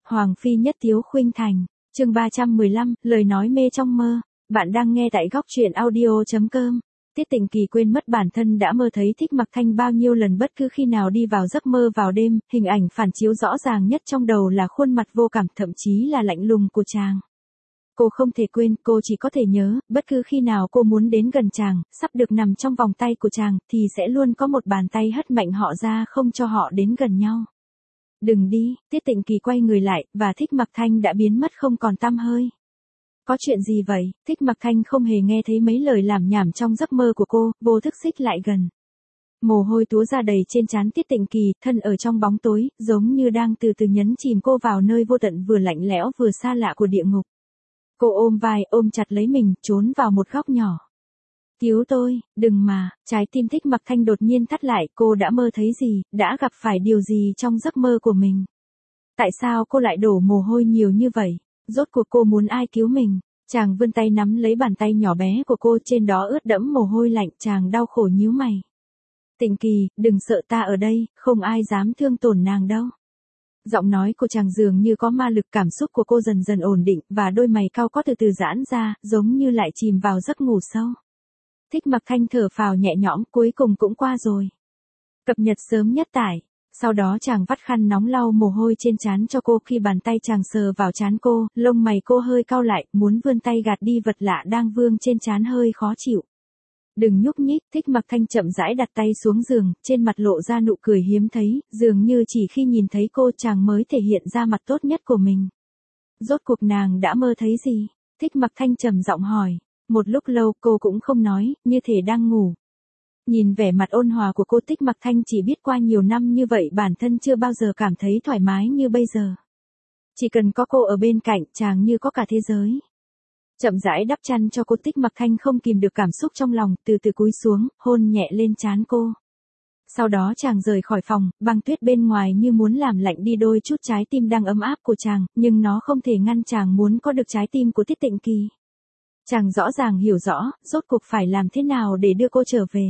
Hoàng phi nhất tiếu khuynh thành, chương 315, lời nói mê trong mơ. Bạn đang nghe tại góc truyện audio.com. Tiết Tịnh Kỳ quên mất bản thân đã mơ thấy Thích Mặc Thanh bao nhiêu lần, bất cứ khi nào đi vào giấc mơ vào đêm, hình ảnh phản chiếu rõ ràng nhất trong đầu là khuôn mặt vô cảm, thậm chí là lạnh lùng của chàng. Cô không thể quên, cô chỉ có thể nhớ, bất cứ khi nào cô muốn đến gần chàng, sắp được nằm trong vòng tay của chàng, thì sẽ luôn có một bàn tay hất mạnh họ ra không cho họ đến gần nhau. Đừng đi, Tiết Tịnh Kỳ quay người lại, và Thích Mặc Thanh đã biến mất không còn tăm hơi. Có chuyện gì vậy? Thích Mặc Thanh không hề nghe thấy mấy lời lảm nhảm trong giấc mơ của cô, vô thức xích lại gần. Mồ hôi túa ra đầy trên trán Tiết Tịnh Kỳ, thân ở trong bóng tối, giống như đang từ từ nhấn chìm cô vào nơi vô tận vừa lạnh lẽo vừa xa lạ của địa ngục. Cô ôm vai, ôm chặt lấy mình, trốn vào một góc nhỏ. Cứu tôi, đừng mà, trái tim Thích Mặc Thanh đột nhiên thắt lại, cô đã mơ thấy gì, đã gặp phải điều gì trong giấc mơ của mình? Tại sao cô lại đổ mồ hôi nhiều như vậy? Rốt cuộc cô muốn ai cứu mình? Chàng vươn tay nắm lấy bàn tay nhỏ bé của cô, trên đó ướt đẫm mồ hôi lạnh, chàng đau khổ nhíu mày. Tịnh Kỳ, đừng sợ, ta ở đây, không ai dám thương tổn nàng đâu. Giọng nói của chàng dường như có ma lực, cảm xúc của cô dần dần ổn định, và đôi mày cau có từ từ giãn ra, giống như lại chìm vào giấc ngủ sâu. Thích Mặc Thanh thở phào nhẹ nhõm, cuối cùng cũng qua rồi. Cập nhật sớm nhất tải. Sau đó chàng vắt khăn nóng lau mồ hôi trên trán cho cô, khi bàn tay chàng sờ vào trán cô, lông mày cô hơi cau lại, muốn vươn tay gạt đi vật lạ đang vương trên trán hơi khó chịu. Đừng nhúc nhích, Thích Mặc Thanh chậm rãi đặt tay xuống giường, trên mặt lộ ra nụ cười hiếm thấy, dường như chỉ khi nhìn thấy cô chàng mới thể hiện ra mặt tốt nhất của mình. Rốt cuộc nàng đã mơ thấy gì? Thích Mặc Thanh trầm giọng hỏi. Một lúc lâu cô cũng không nói, như thể đang ngủ. Nhìn vẻ mặt ôn hòa của cô, Thích Mặc Thanh chỉ biết qua nhiều năm như vậy bản thân chưa bao giờ cảm thấy thoải mái như bây giờ. Chỉ cần có cô ở bên cạnh, chàng như có cả thế giới. Chậm rãi đắp chăn cho cô, Thích Mặc Thanh không kìm được cảm xúc trong lòng, từ từ cúi xuống, hôn nhẹ lên trán cô. Sau đó chàng rời khỏi phòng, băng tuyết bên ngoài như muốn làm lạnh đi đôi chút trái tim đang ấm áp của chàng, nhưng nó không thể ngăn chàng muốn có được trái tim của Tiết Tịnh Kỳ. Chàng rõ ràng hiểu rõ, rốt cuộc phải làm thế nào để đưa cô trở về.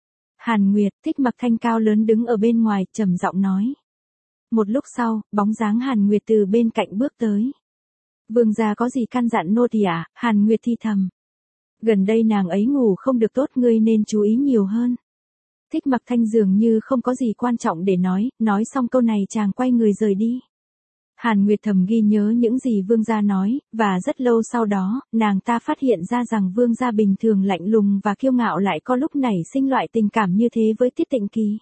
Hàn Nguyệt, Thích Mặc Thanh cao lớn đứng ở bên ngoài, trầm giọng nói. Một lúc sau, bóng dáng Hàn Nguyệt từ bên cạnh bước tới. Vương gia có gì căn dặn nô tỳ à? Hàn Nguyệt thi thầm. Gần đây nàng ấy ngủ không được tốt, ngươi nên chú ý nhiều hơn. Thích Mặc Thanh dường như không có gì quan trọng để nói xong câu này chàng quay người rời đi. Hàn Nguyệt thầm ghi nhớ những gì vương gia nói, và rất lâu sau đó, nàng ta phát hiện ra rằng vương gia bình thường lạnh lùng và kiêu ngạo lại có lúc nảy sinh loại tình cảm như thế với Tiết Tịnh Kỳ.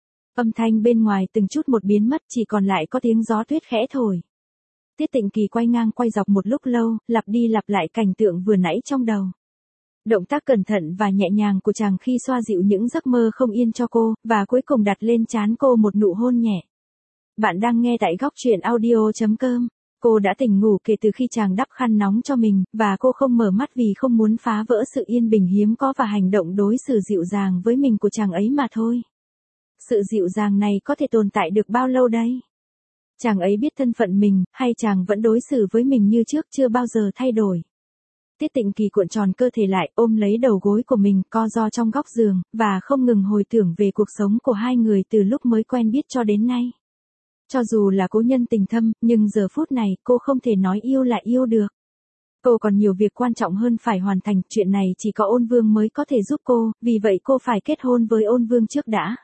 Âm thanh bên ngoài từng chút một biến mất, chỉ còn lại có tiếng gió tuyết khẽ thổi. Tiết Tịnh Kỳ quay ngang quay dọc một lúc lâu, lặp đi lặp lại cảnh tượng vừa nãy trong đầu. Động tác cẩn thận và nhẹ nhàng của chàng khi xoa dịu những giấc mơ không yên cho cô, và cuối cùng đặt lên trán cô một nụ hôn nhẹ. Bạn đang nghe tại góc truyện audio.com. Cô đã tỉnh ngủ kể từ khi chàng đắp khăn nóng cho mình, và cô không mở mắt vì không muốn phá vỡ sự yên bình hiếm có và hành động đối xử dịu dàng với mình của chàng ấy mà thôi. Sự dịu dàng này có thể tồn tại được bao lâu đây? Chàng ấy biết thân phận mình, hay chàng vẫn đối xử với mình như trước, chưa bao giờ thay đổi? Tiết Tịnh Kỳ cuộn tròn cơ thể lại, ôm lấy đầu gối của mình, co ro trong góc giường, và không ngừng hồi tưởng về cuộc sống của hai người từ lúc mới quen biết cho đến nay. Cho dù là cố nhân tình thâm, nhưng giờ phút này cô không thể nói yêu là yêu được. Cô còn nhiều việc quan trọng hơn phải hoàn thành, chuyện này chỉ có Ôn Vương mới có thể giúp cô, vì vậy cô phải kết hôn với Ôn Vương trước đã.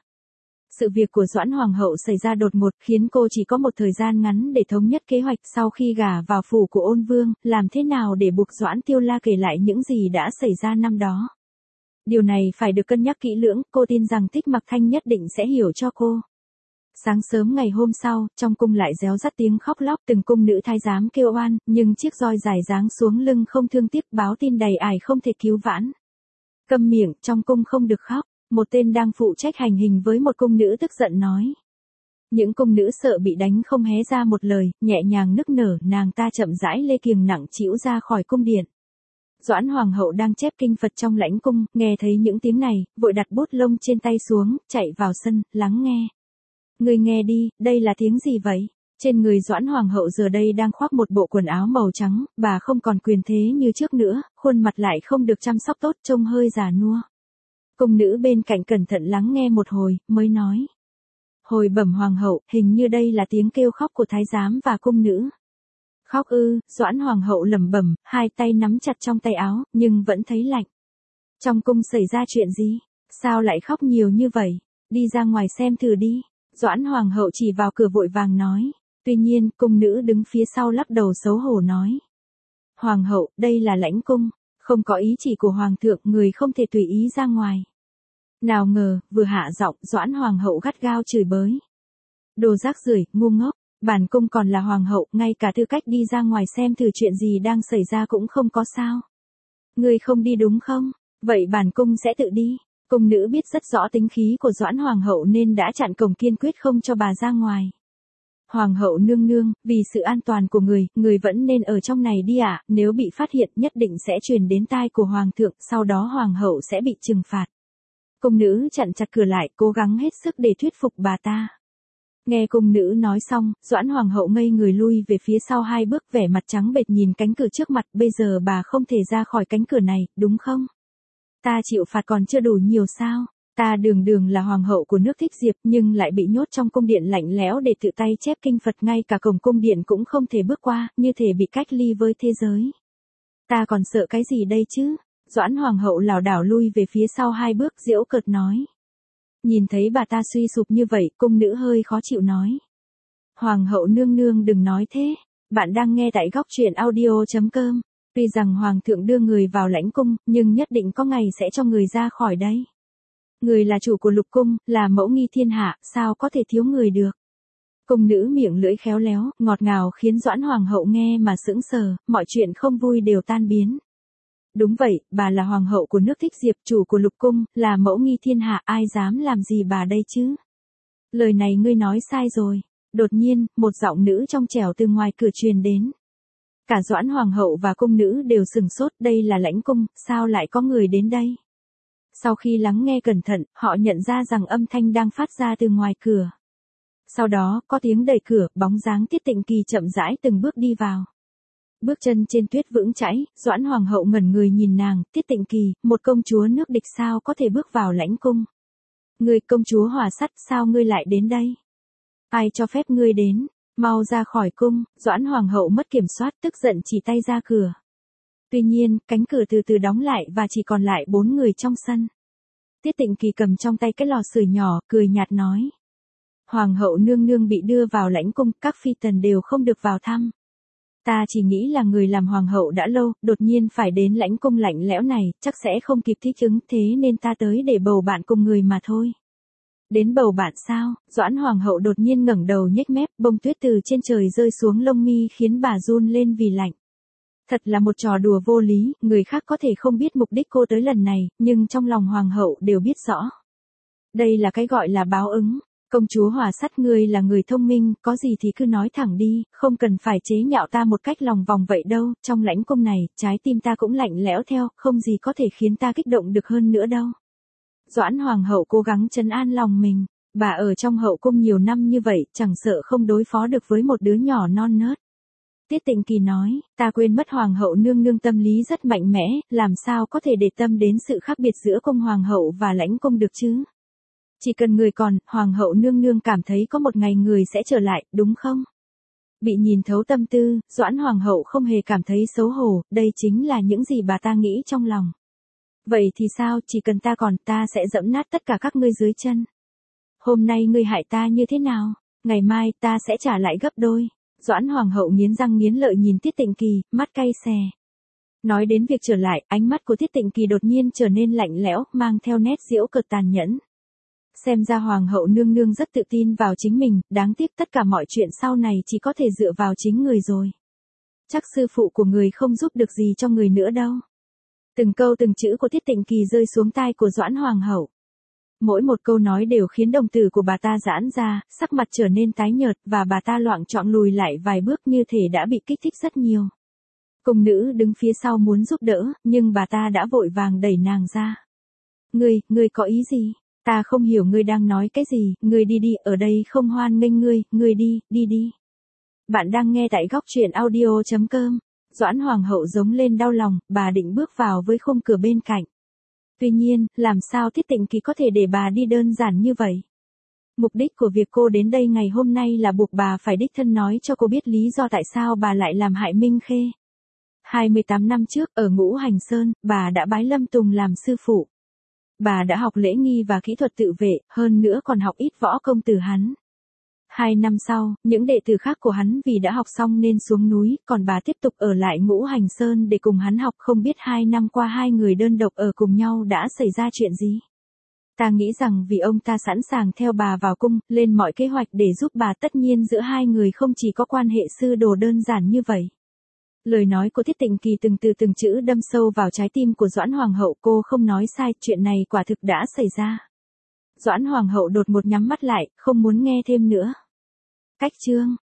Sự việc của Doãn Hoàng hậu xảy ra đột ngột, khiến cô chỉ có một thời gian ngắn để thống nhất kế hoạch. Sau khi gả vào phủ của Ôn Vương, làm thế nào để buộc Doãn Tiêu La kể lại những gì đã xảy ra năm đó. Điều này phải được cân nhắc kỹ lưỡng, cô tin rằng Thích Mặc Thanh nhất định sẽ hiểu cho cô. Sáng sớm ngày hôm sau, trong cung lại réo rắt tiếng khóc lóc, từng cung nữ thái giám kêu oan, nhưng chiếc roi dài giáng xuống lưng không thương tiếc, báo tin đầy ải không thể cứu vãn. Câm miệng, trong cung không được khóc, một tên đang phụ trách hành hình với một cung nữ tức giận nói. Những cung nữ sợ bị đánh không hé ra một lời, nhẹ nhàng nức nở, nàng ta chậm rãi lê kiềng nặng trĩu ra khỏi cung điện. Doãn Hoàng hậu đang chép kinh Phật trong lãnh cung, nghe thấy những tiếng này, vội đặt bút lông trên tay xuống, chạy vào sân, lắng nghe. Người nghe đi, đây là tiếng gì vậy? Trên người Doãn Hoàng hậu giờ đây đang khoác một bộ quần áo màu trắng, bà không còn quyền thế như trước nữa, khuôn mặt lại không được chăm sóc tốt, trông hơi già nua. Cung nữ bên cạnh cẩn thận lắng nghe một hồi, mới nói. Hồi bẩm hoàng hậu, hình như đây là tiếng kêu khóc của thái giám và cung nữ. Khóc ư? Doãn hoàng hậu lẩm bẩm, hai tay nắm chặt trong tay áo, nhưng vẫn thấy lạnh. Trong cung xảy ra chuyện gì? Sao lại khóc nhiều như vậy? Đi ra ngoài xem thử đi. Doãn hoàng hậu chỉ vào cửa vội vàng nói. Tuy nhiên, cung nữ đứng phía sau lắc đầu xấu hổ nói. Hoàng hậu, đây là lãnh cung, không có ý chỉ của hoàng thượng, người không thể tùy ý ra ngoài. Nào ngờ, vừa hạ giọng, Doãn hoàng hậu gắt gao chửi bới. Đồ rác rưởi, ngu ngốc, bản cung còn là hoàng hậu, ngay cả tư cách đi ra ngoài xem thử chuyện gì đang xảy ra cũng không có sao. Ngươi không đi đúng không? Vậy bản cung sẽ tự đi. Cung nữ biết rất rõ tính khí của Doãn hoàng hậu nên đã chặn cổng kiên quyết không cho bà ra ngoài. Hoàng hậu nương nương, vì sự an toàn của người vẫn nên ở trong này đi ạ, nếu bị phát hiện nhất định sẽ truyền đến tai của hoàng thượng, sau đó hoàng hậu sẽ bị trừng phạt. Cung nữ chặn chặt cửa lại, cố gắng hết sức để thuyết phục bà ta. Nghe cung nữ nói xong, Doãn hoàng hậu ngây người lui về phía sau 2 bước, vẻ mặt trắng bệch nhìn cánh cửa trước mặt, bây giờ bà không thể ra khỏi cánh cửa này, đúng không? Ta chịu phạt còn chưa đủ nhiều sao? Ta đường đường là hoàng hậu của nước Thích Diệp nhưng lại bị nhốt trong cung điện lạnh lẽo để tự tay chép kinh Phật, ngay cả cổng cung điện cũng không thể bước qua, như thể bị cách ly với thế giới. Ta còn sợ cái gì đây chứ? Doãn hoàng hậu lảo đảo lui về phía sau 2 bước, giễu cợt nói. Nhìn thấy bà ta suy sụp như vậy, cung nữ hơi khó chịu nói. Hoàng hậu nương nương đừng nói thế, bạn đang nghe tại góc truyện audio.com. Tuy rằng hoàng thượng đưa người vào lãnh cung, nhưng nhất định có ngày sẽ cho người ra khỏi đấy. Người là chủ của lục cung, là mẫu nghi thiên hạ, sao có thể thiếu người được. Cung nữ miệng lưỡi khéo léo, ngọt ngào khiến Doãn hoàng hậu nghe mà sững sờ, mọi chuyện không vui đều tan biến. Đúng vậy, bà là hoàng hậu của nước Thích Diệp, chủ của lục cung, là mẫu nghi thiên hạ, ai dám làm gì bà đây chứ? Lời này ngươi nói sai rồi. Đột nhiên, một giọng nữ trong trẻo từ ngoài cửa truyền đến. Cả Doãn hoàng hậu và cung nữ đều sừng sốt, đây là lãnh cung, sao lại có người đến đây? Sau khi lắng nghe cẩn thận, họ nhận ra rằng âm thanh đang phát ra từ ngoài cửa. Sau đó, có tiếng đẩy cửa, bóng dáng Tiết Tịnh Kỳ chậm rãi từng bước đi vào. Bước chân trên tuyết vững chãi, Doãn hoàng hậu ngẩn người nhìn nàng, Tiết Tịnh Kỳ, một công chúa nước địch sao có thể bước vào lãnh cung? Ngươi công chúa Hỏa Sắt, sao ngươi lại đến đây? Ai cho phép ngươi đến? Mau ra khỏi cung. Doãn hoàng hậu mất kiểm soát, tức giận chỉ tay ra cửa. Tuy nhiên, cánh cửa từ từ đóng lại và chỉ còn lại 4 người trong sân. Tiết Tịnh Kỳ cầm trong tay cái lò sưởi nhỏ, cười nhạt nói. Hoàng hậu nương nương bị đưa vào lãnh cung, các phi tần đều không được vào thăm. Ta chỉ nghĩ là người làm hoàng hậu đã lâu, đột nhiên phải đến lãnh cung lạnh lẽo này, chắc sẽ không kịp thích ứng, thế nên ta tới để bầu bạn cùng người mà thôi. Đến bầu bạn sao? Doãn hoàng hậu đột nhiên ngẩng đầu nhếch mép, bông tuyết từ trên trời rơi xuống lông mi khiến bà run lên vì lạnh. Thật là một trò đùa vô lý, người khác có thể không biết mục đích cô tới lần này, nhưng trong lòng hoàng hậu đều biết rõ. Đây là cái gọi là báo ứng. Công chúa Hỏa Sắt, ngươi là người thông minh, có gì thì cứ nói thẳng đi, không cần phải chế nhạo ta một cách lòng vòng vậy đâu, trong lãnh cung này, trái tim ta cũng lạnh lẽo theo, không gì có thể khiến ta kích động được hơn nữa đâu. Doãn hoàng hậu cố gắng trấn an lòng mình, bà ở trong hậu cung nhiều năm như vậy, chẳng sợ không đối phó được với một đứa nhỏ non nớt. Tiết Tịnh Kỳ nói, ta quên mất hoàng hậu nương nương tâm lý rất mạnh mẽ, làm sao có thể để tâm đến sự khác biệt giữa cung hoàng hậu và lãnh cung được chứ? Chỉ cần người còn, hoàng hậu nương nương cảm thấy có một ngày người sẽ trở lại, đúng không? Bị nhìn thấu tâm tư, Doãn hoàng hậu không hề cảm thấy xấu hổ, đây chính là những gì bà ta nghĩ trong lòng. Vậy thì sao, chỉ cần ta còn, ta sẽ giẫm nát tất cả các ngươi dưới chân. Hôm nay ngươi hại ta như thế nào? Ngày mai, ta sẽ trả lại gấp đôi. Doãn hoàng hậu nghiến răng nghiến lợi nhìn Tiết Tịnh Kỳ, mắt cay xè. Nói đến việc trở lại, ánh mắt của Tiết Tịnh Kỳ đột nhiên trở nên lạnh lẽo, mang theo nét giễu cợt tàn nhẫn. Xem ra hoàng hậu nương nương rất tự tin vào chính mình, đáng tiếc tất cả mọi chuyện sau này chỉ có thể dựa vào chính người rồi. Chắc sư phụ của người không giúp được gì cho người nữa đâu. Từng câu từng chữ của Tiết Tịnh Kỳ rơi xuống tai của Doãn hoàng hậu. Mỗi một câu nói đều khiến đồng tử của bà ta giãn ra, sắc mặt trở nên tái nhợt và bà ta loạng choạng lùi lại vài bước như thể đã bị kích thích rất nhiều. Cung nữ đứng phía sau muốn giúp đỡ, nhưng bà ta đã vội vàng đẩy nàng ra. Ngươi có ý gì? Ta không hiểu ngươi đang nói cái gì, ngươi đi đi, ở đây không hoan nghênh ngươi đi. Bạn đang nghe tại góc truyện audio.com. Doãn hoàng hậu giống lên đau lòng, bà định bước vào với khung cửa bên cạnh. Tuy nhiên, làm sao Tiết Tịnh Kỳ có thể để bà đi đơn giản như vậy? Mục đích của việc cô đến đây ngày hôm nay là buộc bà phải đích thân nói cho cô biết lý do tại sao bà lại làm hại Minh Khê. 28 năm trước, ở Ngũ Hành Sơn, bà đã bái Lâm Tùng làm sư phụ. Bà đã học lễ nghi và kỹ thuật tự vệ, hơn nữa còn học ít võ công từ hắn. 2 năm sau, những đệ tử khác của hắn vì đã học xong nên xuống núi, còn bà tiếp tục ở lại Ngũ Hành Sơn để cùng hắn học. Không biết 2 năm qua hai người đơn độc ở cùng nhau đã xảy ra chuyện gì. Ta nghĩ rằng vì ông ta sẵn sàng theo bà vào cung, lên mọi kế hoạch để giúp bà, tất nhiên giữa hai người không chỉ có quan hệ sư đồ đơn giản như vậy. Lời nói của Tiết Tịnh Kỳ từng từ từng chữ đâm sâu vào trái tim của Doãn Hoàng hậu, cô không nói sai, chuyện này quả thực đã xảy ra. Doãn Hoàng hậu đột một nhắm mắt lại, không muốn nghe thêm nữa. Cách chương